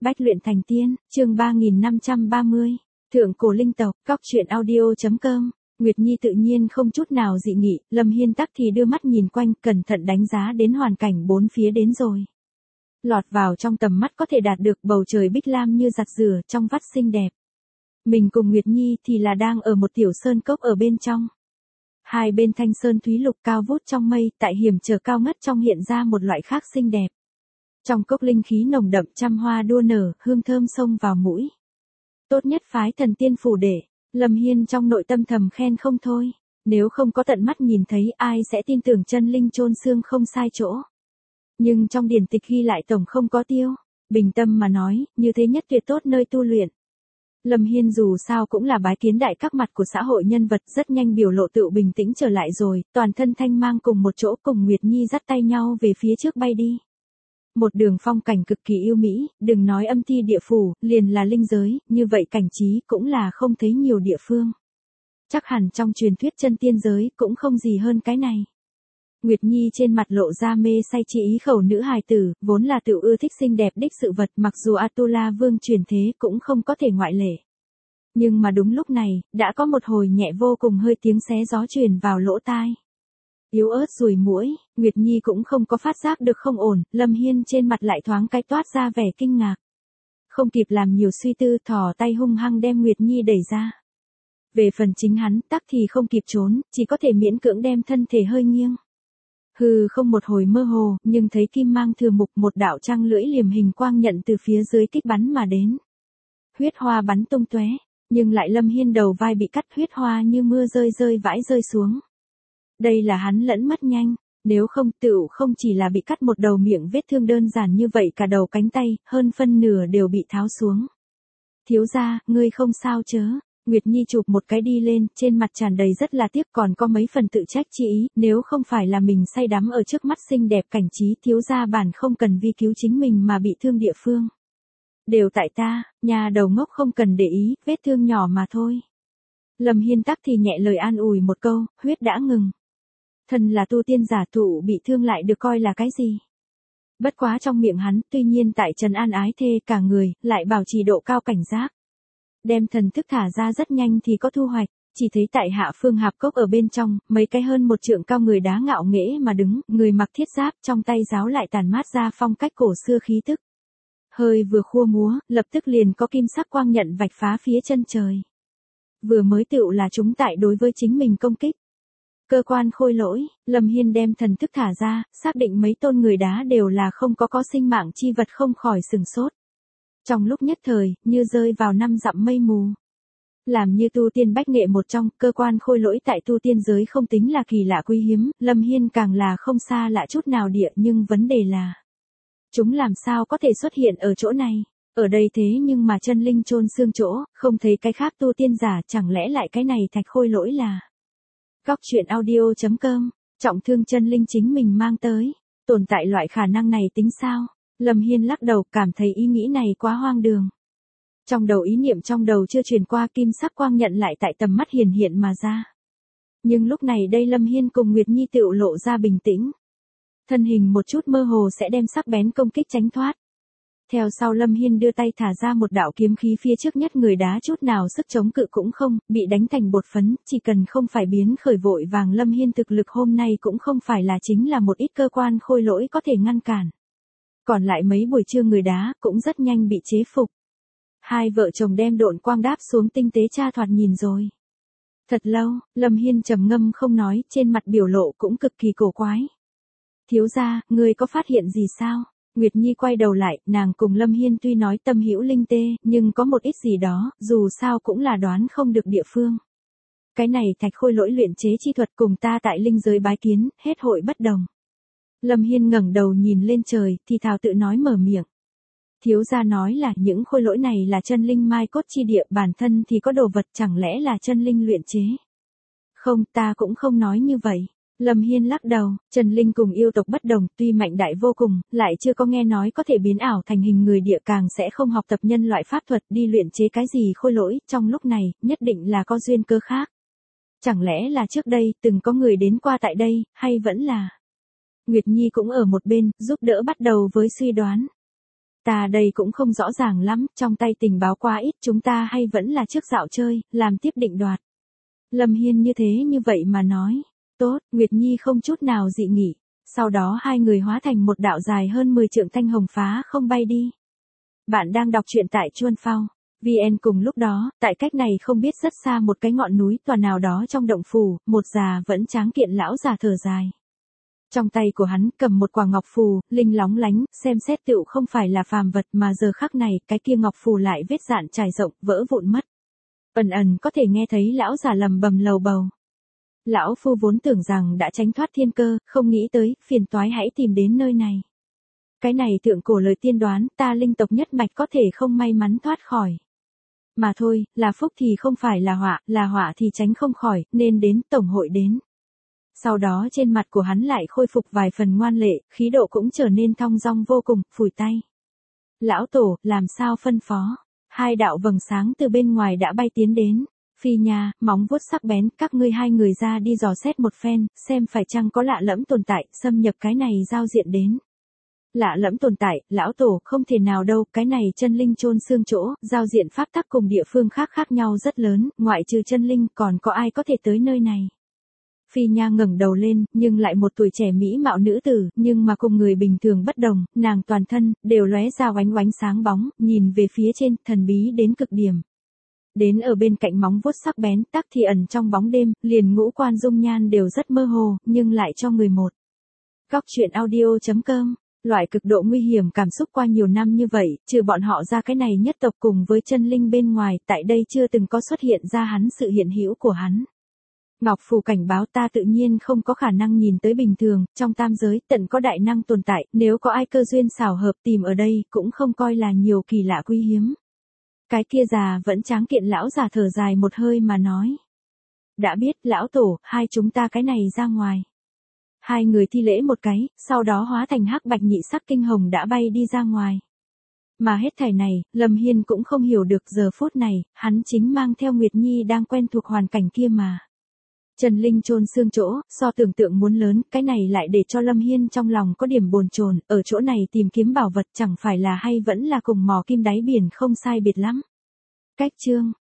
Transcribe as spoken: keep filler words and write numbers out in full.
Bách luyện thành tiên, chương ba nghìn năm trăm ba mươi. Thượng cổ linh tộc, cóc truyện audio.com. Nguyệt Nhi tự nhiên không chút nào dị nghị, Lâm Hiên tắc thì đưa mắt nhìn quanh, cẩn thận đánh giá đến hoàn cảnh bốn phía đến rồi. Lọt vào trong tầm mắt có thể đạt được bầu trời bích lam như giặt rửa trong vắt xinh đẹp. Mình cùng Nguyệt Nhi thì là đang ở một tiểu sơn cốc ở bên trong. Hai bên thanh sơn thúy lục cao vút trong mây, tại hiểm trở cao ngất trong hiện ra một loại khác xinh đẹp. Trong cốc linh khí nồng đậm, trăm hoa đua nở, hương thơm xông vào mũi. Tốt nhất phái thần tiên phủ để, Lâm Hiên trong nội tâm thầm khen không thôi. Nếu không có tận mắt nhìn thấy, ai sẽ tin tưởng chân linh chôn xương không sai chỗ. Nhưng trong điển tịch ghi lại tổng không có tiêu. Bình tâm mà nói, như thế nhất tuyệt tốt nơi tu luyện. Lâm Hiên dù sao cũng là bái kiến đại các mặt của xã hội nhân vật, rất nhanh biểu lộ tự bình tĩnh trở lại rồi, toàn thân thanh mang cùng một chỗ cùng Nguyệt Nhi dắt tay nhau về phía trước bay đi. Một đường phong cảnh cực kỳ yêu mỹ, đừng nói âm ti địa phủ, liền là linh giới, như vậy cảnh trí cũng là không thấy nhiều địa phương. Chắc hẳn trong truyền thuyết chân tiên giới cũng không gì hơn cái này. Nguyệt Nhi trên mặt lộ ra mê say chi ý khẩu nữ hài tử, vốn là tự ưa thích xinh đẹp đích sự vật, mặc dù Atula Vương truyền thế cũng không có thể ngoại lệ. Nhưng mà đúng lúc này, đã có một hồi nhẹ vô cùng hơi tiếng xé gió truyền vào lỗ tai. Yếu ớt rùi mũi, Nguyệt Nhi cũng không có phát giác được không ổn, Lâm Hiên trên mặt lại thoáng cái toát ra vẻ kinh ngạc. Không kịp làm nhiều suy tư, thò tay hung hăng đem Nguyệt Nhi đẩy ra. Về phần chính hắn, tắc thì không kịp trốn, chỉ có thể miễn cưỡng đem thân thể hơi nghiêng. Hừ, không một hồi mơ hồ, nhưng thấy kim mang thừa mục, một đạo trăng lưỡi liềm hình quang nhận từ phía dưới kích bắn mà đến. Huyết hoa bắn tung tóe, nhưng lại Lâm Hiên đầu vai bị cắt, huyết hoa như mưa rơi rơi vãi rơi xuống. Đây là hắn lẫn mất nhanh, nếu không tựu không chỉ là bị cắt một đầu miệng vết thương đơn giản như vậy, cả đầu cánh tay, hơn phân nửa đều bị tháo xuống. Thiếu gia, ngươi không sao chớ? Nguyệt Nhi chụp một cái đi lên, trên mặt tràn đầy rất là tiếc, còn có mấy phần tự trách chi ý, nếu không phải là mình say đắm ở trước mắt xinh đẹp cảnh trí, thiếu gia bản không cần vì cứu chính mình mà bị thương địa phương. Đều tại ta, nhà đầu ngốc không cần để ý, vết thương nhỏ mà thôi. Lâm Hiên tắc thì nhẹ lời an ủi một câu, huyết đã ngừng. Thần là tu tiên giả, thụ bị thương lại được coi là cái gì? Bất quá trong miệng hắn, tuy nhiên tại trần an ái thê cả người, lại bảo trì độ cao cảnh giác. Đem thần thức thả ra rất nhanh thì có thu hoạch, chỉ thấy tại hạ phương hạp cốc ở bên trong, mấy cái hơn một trượng cao người đá ngạo nghễ mà đứng, người mặc thiết giáp, trong tay giáo lại tàn mát ra phong cách cổ xưa khí tức. Hơi vừa khua múa, lập tức liền có kim sắc quang nhận vạch phá phía chân trời. Vừa mới tựu là chúng tại đối với chính mình công kích. Cơ quan khôi lỗi, Lâm Hiên đem thần thức thả ra, xác định mấy tôn người đá đều là không có có sinh mạng chi vật, không khỏi sừng sốt. Trong lúc nhất thời, như rơi vào năm dặm mây mù. Làm như tu tiên bách nghệ một trong, cơ quan khôi lỗi tại tu tiên giới không tính là kỳ lạ quý hiếm, Lâm Hiên càng là không xa lạ chút nào địa, nhưng vấn đề là chúng làm sao có thể xuất hiện ở chỗ này? Ở đây thế nhưng mà chân linh chôn xương chỗ, không thấy cái khác tu tiên giả, chẳng lẽ lại cái này thạch khôi lỗi là cóc truyện audio.com, trọng thương chân linh chính mình mang tới, tồn tại loại khả năng này tính sao? Lâm Hiên lắc đầu, cảm thấy ý nghĩ này quá hoang đường. Trong đầu ý niệm trong đầu chưa truyền qua, kim sắc quang nhận lại tại tầm mắt hiển hiện mà ra. Nhưng lúc này đây Lâm Hiên cùng Nguyệt Nhi tựu lộ ra bình tĩnh. Thân hình một chút mơ hồ sẽ đem sắc bén công kích tránh thoát. Theo sau Lâm Hiên đưa tay thả ra một đạo kiếm khí, phía trước nhất người đá chút nào sức chống cự cũng không, bị đánh thành bột phấn, chỉ cần không phải biến khởi vội vàng, Lâm Hiên thực lực hôm nay cũng không phải là chính là một ít cơ quan khôi lỗi có thể ngăn cản. Còn lại mấy buổi trưa người đá cũng rất nhanh bị chế phục. Hai vợ chồng đem độn quang đáp xuống, tinh tế tra thoạt nhìn rồi. Thật lâu, Lâm Hiên trầm ngâm không nói, trên mặt biểu lộ cũng cực kỳ cổ quái. Thiếu gia, ngươi có phát hiện gì sao? Nguyệt Nhi quay đầu lại, nàng cùng Lâm Hiên tuy nói tâm hữu linh tê, nhưng có một ít gì đó, dù sao cũng là đoán không được địa phương. Cái này thạch khôi lỗi luyện chế chi thuật cùng ta tại linh giới bái kiến, hết hội bất đồng. Lâm Hiên ngẩng đầu nhìn lên trời, thì thào tự nói mở miệng. Thiếu gia nói là những khôi lỗi này là chân linh mai cốt chi địa, bản thân thì có đồ vật, chẳng lẽ là chân linh luyện chế? Không, ta cũng không nói như vậy. Lâm Hiên lắc đầu, chân linh cùng yêu tộc bất đồng, tuy mạnh đại vô cùng, lại chưa có nghe nói có thể biến ảo thành hình người địa, càng sẽ không học tập nhân loại pháp thuật đi luyện chế cái gì khôi lỗi, trong lúc này, nhất định là có duyên cơ khác. Chẳng lẽ là trước đây, từng có người đến qua tại đây, hay vẫn là... Nguyệt Nhi cũng ở một bên, giúp đỡ bắt đầu với suy đoán. Ta đây cũng không rõ ràng lắm, trong tay tình báo quá ít, chúng ta hay vẫn là trước dạo chơi, làm tiếp định đoạt. Lâm Hiên như thế như vậy mà nói. Tốt, Nguyệt Nhi không chút nào dị nghị. Sau đó hai người hóa thành một đạo dài hơn mười trượng thanh hồng phá không bay đi. Bạn đang đọc truyện tại Chuan Phao. vê en cùng lúc đó, tại cách này không biết rất xa một cái ngọn núi tòa nào đó trong động phủ, một già vẫn tráng kiện lão già thở dài. Trong tay của hắn cầm một quả ngọc phù, linh lóng lánh, xem xét tựu không phải là phàm vật mà giờ khắc này cái kia ngọc phù lại vết dạn trải rộng, vỡ vụn mất. Ẩn ẩn có thể nghe thấy lão già lầm bầm lầu bầu. Lão phu vốn tưởng rằng đã tránh thoát thiên cơ, không nghĩ tới, phiền toái hãy tìm đến nơi này. Cái này thượng cổ lời tiên đoán, ta linh tộc nhất mạch có thể không may mắn thoát khỏi. Mà thôi, là phúc thì không phải là họa, là họa thì tránh không khỏi, nên đến tổng hội đến. Sau đó trên mặt của hắn lại khôi phục vài phần ngoan lệ, khí độ cũng trở nên thong dong vô cùng, phủi tay. Lão tổ, làm sao phân phó? Hai đạo vầng sáng từ bên ngoài đã bay tiến đến. Phi Nha, móng vuốt sắc bén, các ngươi hai người ra đi dò xét một phen, xem phải chăng có lạ lẫm tồn tại, xâm nhập cái này giao diện đến. Lạ lẫm tồn tại, lão tổ, không thể nào đâu, cái này chân linh chôn xương chỗ, giao diện pháp tắc cùng địa phương khác khác nhau rất lớn, ngoại trừ chân linh, còn có ai có thể tới nơi này. Phi Nha ngẩng đầu lên, nhưng lại một tuổi trẻ mỹ mạo nữ tử, nhưng mà cùng người bình thường bất đồng, nàng toàn thân, đều lóe ra oánh oánh sáng bóng, nhìn về phía trên, thần bí đến cực điểm. Đến ở bên cạnh móng vuốt sắc bén, tắc thì ẩn trong bóng đêm, liền ngũ quan dung nhan đều rất mơ hồ, nhưng lại cho người một. Góc truyện audio chấm com, loại cực độ nguy hiểm cảm xúc qua nhiều năm như vậy, trừ bọn họ ra cái này nhất tộc cùng với chân linh bên ngoài, tại đây chưa từng có xuất hiện ra hắn sự hiện hữu của hắn. Ngọc phù cảnh báo ta tự nhiên không có khả năng nhìn tới bình thường, trong tam giới tận có đại năng tồn tại, nếu có ai cơ duyên xảo hợp tìm ở đây, cũng không coi là nhiều kỳ lạ quý hiếm. Cái kia già vẫn tráng kiện lão già thở dài một hơi mà nói. Đã biết, lão tổ, hai chúng ta cái này ra ngoài. Hai người thi lễ một cái, sau đó hóa thành hắc bạch nhị sắc kinh hồng đã bay đi ra ngoài. Mà hết thảy này, Lâm Hiên cũng không hiểu được giờ phút này, hắn chính mang theo Nguyệt Nhi đang quen thuộc hoàn cảnh kia mà. Trần Linh chôn xương chỗ, so tưởng tượng muốn lớn, cái này lại để cho Lâm Hiên trong lòng có điểm bồn chồn, ở chỗ này tìm kiếm bảo vật chẳng phải là hay vẫn là cùng mò kim đáy biển không sai biệt lắm. Cách chương